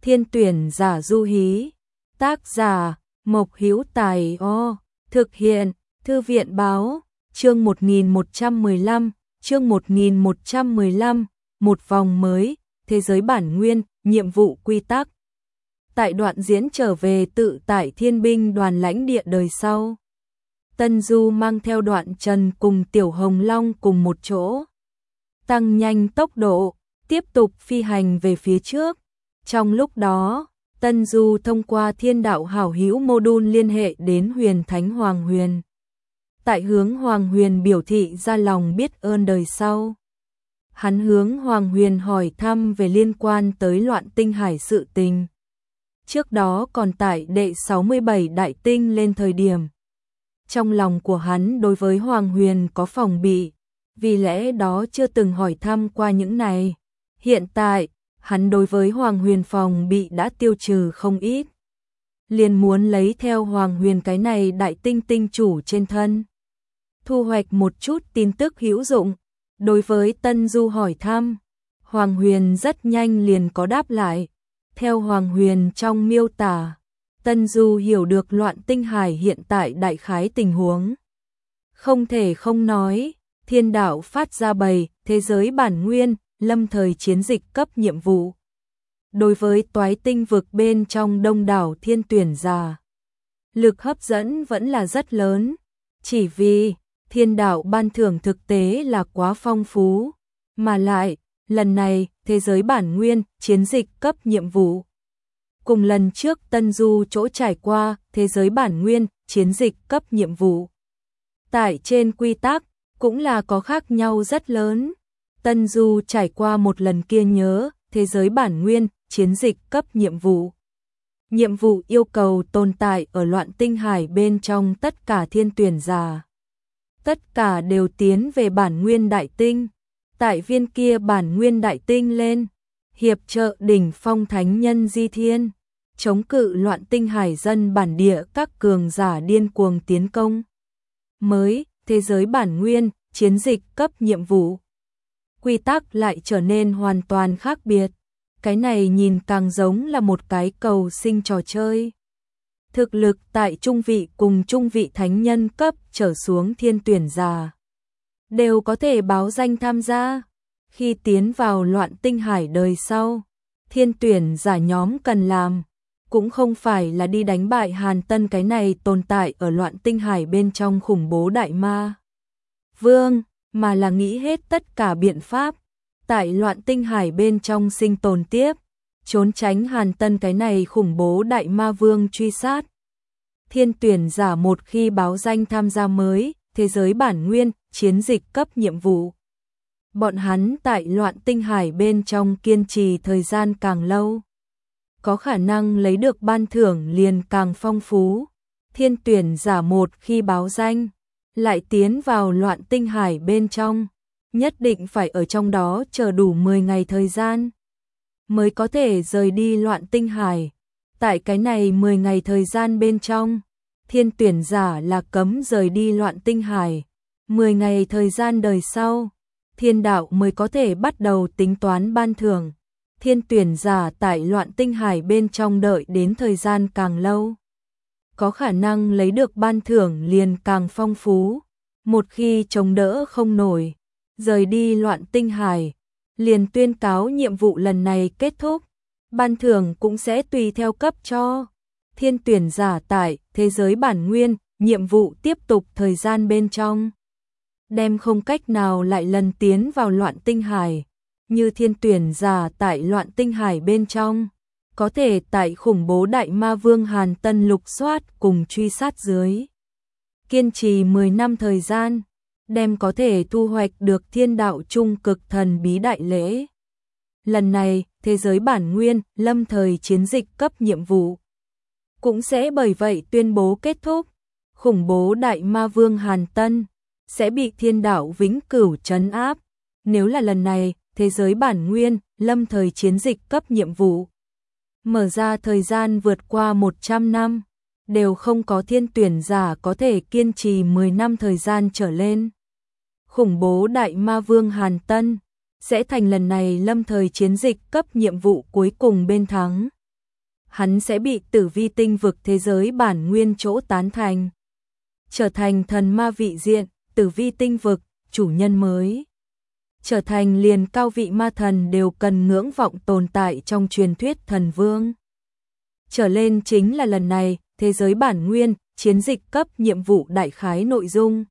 Thiên tuyển giả Du Hí. Tác giả Mộc Hữu Tài. Thực hiện Thư viện báo. Chương 1115, chương 1115, một vòng mới, thế giới bản nguyên, nhiệm vụ quy tắc. Tại đoạn diễn trở về tự tại thiên binh đoàn lãnh địa đời sau, Tân Du mang theo Đoạn Trần cùng Tiểu Hồng Long cùng một chỗ, tăng nhanh tốc độ, tiếp tục phi hành về phía trước. Trong lúc đó, Tân Du thông qua Thiên Đạo Hảo Hữu Module liên hệ đến Huyền Thánh Hoàng Huyền. Tại hướng Hoàng Huyền biểu thị ra lòng biết ơn đời sau. Hắn hướng Hoàng Huyền hỏi thăm về liên quan tới Loạn Tinh Hải sự tình. Trước đó còn tại đệ 67 đại tinh lên thời điểm. Trong lòng của hắn đối với Hoàng Huyền có phòng bị, vì lẽ đó chưa từng hỏi thăm qua những này. Hiện tại, hắn đối với Hoàng Huyền phòng bị đã tiêu trừ không ít. Liền muốn lấy theo Hoàng Huyền cái này đại tinh tinh chủ trên thân. Thu hoạch một chút tin tức hữu dụng. Đối với Tân Du hỏi thăm, Hoàng Huyền rất nhanh liền có đáp lại. Theo Hoàng Huyền trong miêu tả, Tân Du hiểu được Loạn Tinh Hải hiện tại đại khái tình huống. Không thể không nói, Thiên Đạo phát ra bày, thế giới bản nguyên, lâm thời chiến dịch cấp nhiệm vụ. Đối với toái tinh vực bên trong đông đảo thiên tuyển giả, lực hấp dẫn vẫn là rất lớn. Chỉ vì Thiên Đạo ban thưởng thực tế là quá phong phú, mà lại, lần này, thế giới bản nguyên, chiến dịch cấp nhiệm vụ. Cùng lần trước Tân Du chỗ trải qua, thế giới bản nguyên, chiến dịch cấp nhiệm vụ. Tại trên quy tắc, cũng là có khác nhau rất lớn. Tân Du trải qua một lần kia nhớ, thế giới bản nguyên, chiến dịch cấp nhiệm vụ. Nhiệm vụ yêu cầu tồn tại ở Loạn Tinh Hải bên trong tất cả thiên tuyển giả. Tất cả đều tiến về bản nguyên đại tinh. Tại viên kia bản nguyên đại tinh lên, hiệp trợ đỉnh phong thánh nhân di thiên, chống cự Loạn Tinh Hải dân bản địa các cường giả điên cuồng tiến công. Mới, thế giới bản nguyên, chiến dịch cấp nhiệm vụ. Quy tắc lại trở nên hoàn toàn khác biệt. Cái này nhìn càng giống là một cái cầu sinh trò chơi. Thực lực tại trung vị cùng trung vị thánh nhân cấp trở xuống thiên tuyển giả đều có thể báo danh tham gia. Khi tiến vào Loạn Tinh Hải đời sau, thiên tuyển giả nhóm cần làm cũng không phải là đi đánh bại Hàn Tân cái này tồn tại ở Loạn Tinh Hải bên trong khủng bố đại ma vương, mà là nghĩ hết tất cả biện pháp tại Loạn Tinh Hải bên trong sinh tồn tiếp, trốn tránh Hàn Tân cái này khủng bố đại ma vương truy sát. Thiên tuyển giả một khi báo danh tham gia mới, thế giới bản nguyên, chiến dịch cấp nhiệm vụ. Bọn hắn tại Loạn Tinh Hải bên trong kiên trì thời gian càng lâu, có khả năng lấy được ban thưởng liền càng phong phú. Thiên tuyển giả một khi báo danh, lại tiến vào Loạn Tinh Hải bên trong, nhất định phải ở trong đó chờ đủ 10 ngày thời gian, mới có thể rời đi Loạn Tinh Hải. Tại cái này 10 ngày thời gian bên trong, thiên tuyển giả là cấm rời đi Loạn Tinh Hải. 10 ngày thời gian đời sau, Thiên Đạo mới có thể bắt đầu tính toán ban thưởng. Thiên tuyển giả tại Loạn Tinh Hải bên trong đợi đến thời gian càng lâu, có khả năng lấy được ban thưởng liền càng phong phú. Một khi chống đỡ không nổi, rời đi Loạn Tinh Hải, liền tuyên cáo nhiệm vụ lần này kết thúc, ban thưởng cũng sẽ tùy theo cấp cho. Thiên tuyển giả tại thế giới bản nguyên, nhiệm vụ tiếp tục thời gian bên trong, đem không cách nào lại lần tiến vào Loạn Tinh Hải. Như thiên tuyển giả tại Loạn Tinh Hải bên trong, có thể tại khủng bố đại ma vương Hàn Tân lục soát cùng truy sát dưới. Kiên trì 10 năm thời gian, đem có thể thu hoạch được Thiên Đạo trung cực thần bí đại lễ. Lần này, thế giới bản nguyên, lâm thời chiến dịch cấp nhiệm vụ, cũng sẽ bởi vậy tuyên bố kết thúc. Khủng bố đại ma vương Hàn Tân sẽ bị Thiên Đạo vĩnh cửu trấn áp. Nếu là lần này, thế giới bản nguyên, lâm thời chiến dịch cấp nhiệm vụ, mở ra thời gian vượt qua 100 năm, đều không có thiên tuyển giả có thể kiên trì 10 năm thời gian trở lên. Khủng bố đại ma vương Hàn Tân sẽ thành lần này lâm thời chiến dịch cấp nhiệm vụ cuối cùng bên thắng. hắn sẽ bị Tử Vi tinh vực thế giới bản nguyên chỗ tán thành, trở thành thần ma vị diện, Tử Vi tinh vực, chủ nhân mới. Trở thành liền cao vị ma thần đều cần ngưỡng vọng tồn tại trong truyền thuyết thần vương. Trở lên chính là lần này, thế giới bản nguyên, chiến dịch cấp nhiệm vụ đại khái nội dung.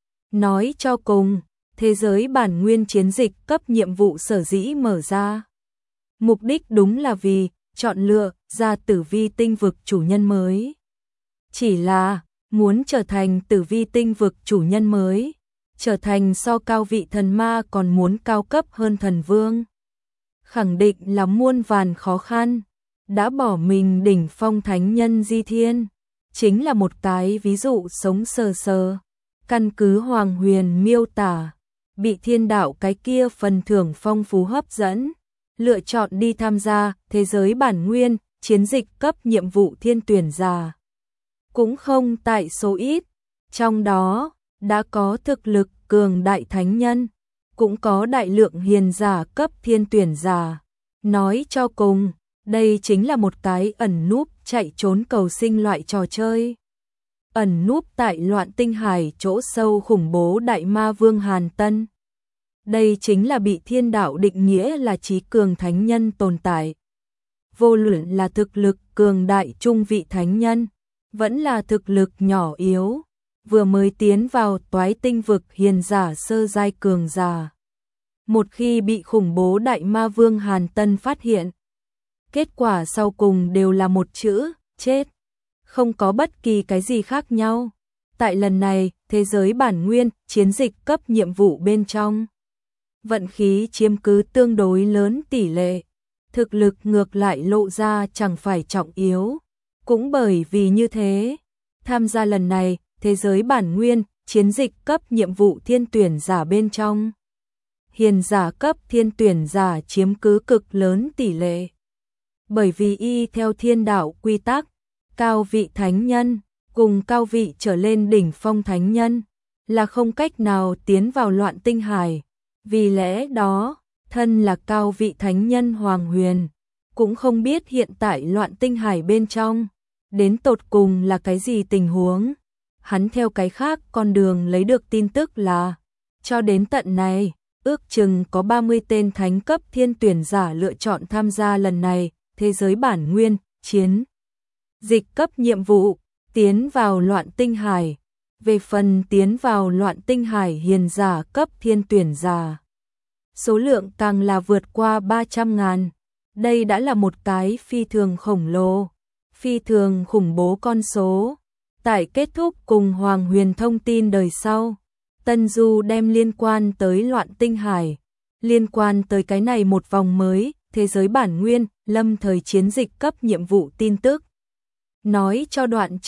Nói cho cùng, thế giới bản nguyên chiến dịch cấp nhiệm vụ sở dĩ mở ra. Mục đích đúng là vì chọn lựa ra Tử Vi tinh vực chủ nhân mới. Chỉ là muốn trở thành Tử Vi tinh vực chủ nhân mới, trở thành so cao vị thần ma còn muốn cao cấp hơn thần vương. Khẳng định là muôn vàn khó khăn, đã bỏ mình đỉnh phong thánh nhân Di Thiên, chính là một cái ví dụ sống sờ sờ. Căn cứ Hoàng Huyền miêu tả, bị thiên đạo cái kia phần thưởng phong phú hấp dẫn, lựa chọn đi tham gia thế giới bản nguyên, chiến dịch cấp nhiệm vụ thiên tuyển giả. Cũng không tại số ít, trong đó đã có thực lực cường đại thánh nhân, cũng có đại lượng hiền giả cấp thiên tuyển giả. Nói cho cùng, đây chính là một cái ẩn núp chạy trốn cầu sinh loại trò chơi. Ẩn núp tại Loạn Tinh Hải chỗ sâu khủng bố đại ma vương Hàn Tân. Đây chính là bị thiên đạo định nghĩa là trí cường thánh nhân tồn tại. Vô luận là thực lực cường đại trung vị thánh nhân, vẫn là thực lực nhỏ yếu, vừa mới tiến vào toái tinh vực hiền giả sơ giai cường giả. Một khi bị khủng bố đại ma vương Hàn Tân phát hiện, kết quả sau cùng đều là một chữ, chết. Không có bất kỳ cái gì khác nhau. Tại lần này, thế giới bản nguyên, chiến dịch cấp nhiệm vụ bên trong. Vận khí chiếm cứ tương đối lớn tỷ lệ. Thực lực ngược lại lộ ra chẳng phải trọng yếu. Cũng bởi vì như thế, tham gia lần này, thế giới bản nguyên, chiến dịch cấp nhiệm vụ thiên tuyển giả bên trong. Hiền giả cấp thiên tuyển giả chiếm cứ cực lớn tỷ lệ. Bởi vì y theo thiên đạo quy tắc, cao vị thánh nhân cùng cao vị trở lên đỉnh phong thánh nhân là không cách nào tiến vào Loạn Tinh Hải. Vì lẽ đó, thân là cao vị thánh nhân Hoàng Huyền cũng không biết hiện tại Loạn Tinh Hải bên trong đến tột cùng là cái gì tình huống. Hắn theo cái khác con đường lấy được tin tức là cho đến tận này, ước chừng có 30 tên thánh cấp thiên tuyển giả lựa chọn tham gia lần này thế giới bản nguyên chiến dịch cấp nhiệm vụ, tiến vào Loạn Tinh Hải. Về phần tiến vào Loạn Tinh Hải hiền giả cấp thiên tuyển giả, số lượng càng là vượt qua 300.000. Đây đã là một cái phi thường khổng lồ, phi thường khủng bố con số. Tại kết thúc cùng Hoàng Huyền thông tin đời sau, Tân Du đem liên quan tới Loạn Tinh Hải, liên quan tới cái này một vòng mới, thế giới bản nguyên, lâm thời chiến dịch cấp nhiệm vụ tin tức. Nói cho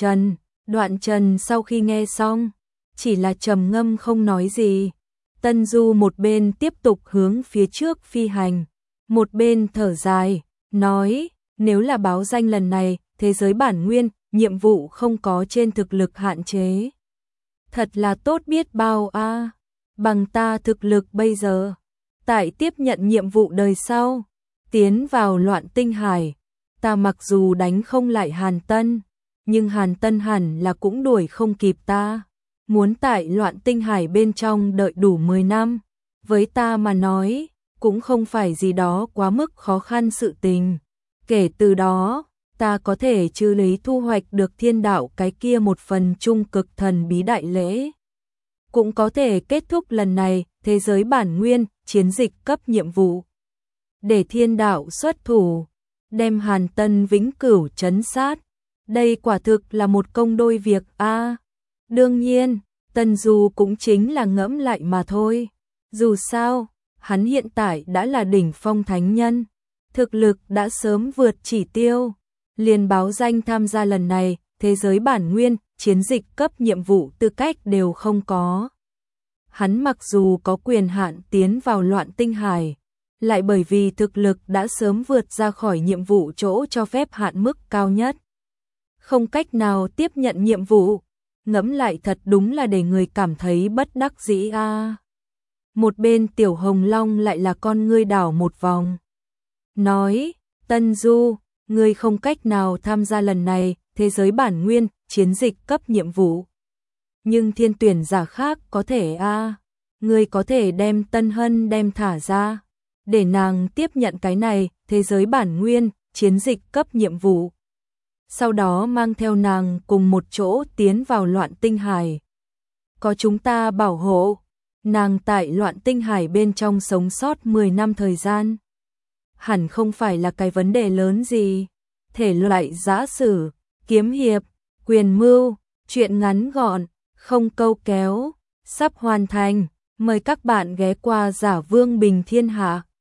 Đoạn Trần sau khi nghe xong, chỉ là trầm ngâm không nói gì. Tân Du một bên tiếp tục hướng phía trước phi hành, một bên thở dài, nói, nếu là báo danh lần này, thế giới bản nguyên, nhiệm vụ không có trên thực lực hạn chế. Thật là tốt biết bao a. Bằng ta thực lực bây giờ, tại tiếp nhận nhiệm vụ đời sau, tiến vào Loạn Tinh Hải, ta mặc dù đánh không lại Hàn Tân, nhưng Hàn Tân hẳn là cũng đuổi không kịp ta. Muốn tại Loạn Tinh Hải bên trong đợi đủ 10 năm, với ta mà nói, cũng không phải gì đó quá mức khó khăn sự tình. Kể từ đó, ta có thể trừ lý thu hoạch được thiên đạo cái kia một phần trung cực thần bí đại lễ. Cũng có thể kết thúc lần này, thế giới bản nguyên, chiến dịch cấp nhiệm vụ. Để thiên đạo xuất thủ, đem Hàn Tân vĩnh cửu trấn sát. Đây quả thực là một công đôi việc a. Đương nhiên, Tân Du cũng chính là ngẫm lại mà thôi. Dù sao, hắn hiện tại đã là đỉnh phong thánh nhân, thực lực đã sớm vượt chỉ tiêu, liền báo danh tham gia lần này, thế giới bản nguyên, chiến dịch cấp nhiệm vụ tư cách đều không có. Hắn mặc dù có quyền hạn tiến vào Loạn Tinh Hải, lại bởi vì thực lực đã sớm vượt ra khỏi nhiệm vụ chỗ cho phép hạn mức cao nhất, không cách nào tiếp nhận nhiệm vụ. Ngẫm lại thật đúng là để người cảm thấy bất đắc dĩ a. Một bên Tiểu Hồng Long lại là con ngươi đảo một vòng, nói, Tân Du, ngươi không cách nào tham gia lần này thế giới bản nguyên chiến dịch cấp nhiệm vụ. Nhưng thiên tuyển giả khác có thể ngươi có thể đem Tân Hân đem thả ra, để nàng tiếp nhận cái này thế giới bản nguyên chiến dịch cấp nhiệm vụ. Sau đó mang theo nàng cùng một chỗ tiến vào Loạn Tinh Hải. Có chúng ta bảo hộ, nàng tại Loạn Tinh Hải bên trong sống sót 10 năm thời gian. Hẳn không phải là cái vấn đề lớn gì. Thể loại giã sử, kiếm hiệp, quyền mưu, truyện ngắn gọn, không câu kéo, sắp hoàn thành. Mời các bạn ghé qua Giả Vương Bình Thiên Hạ.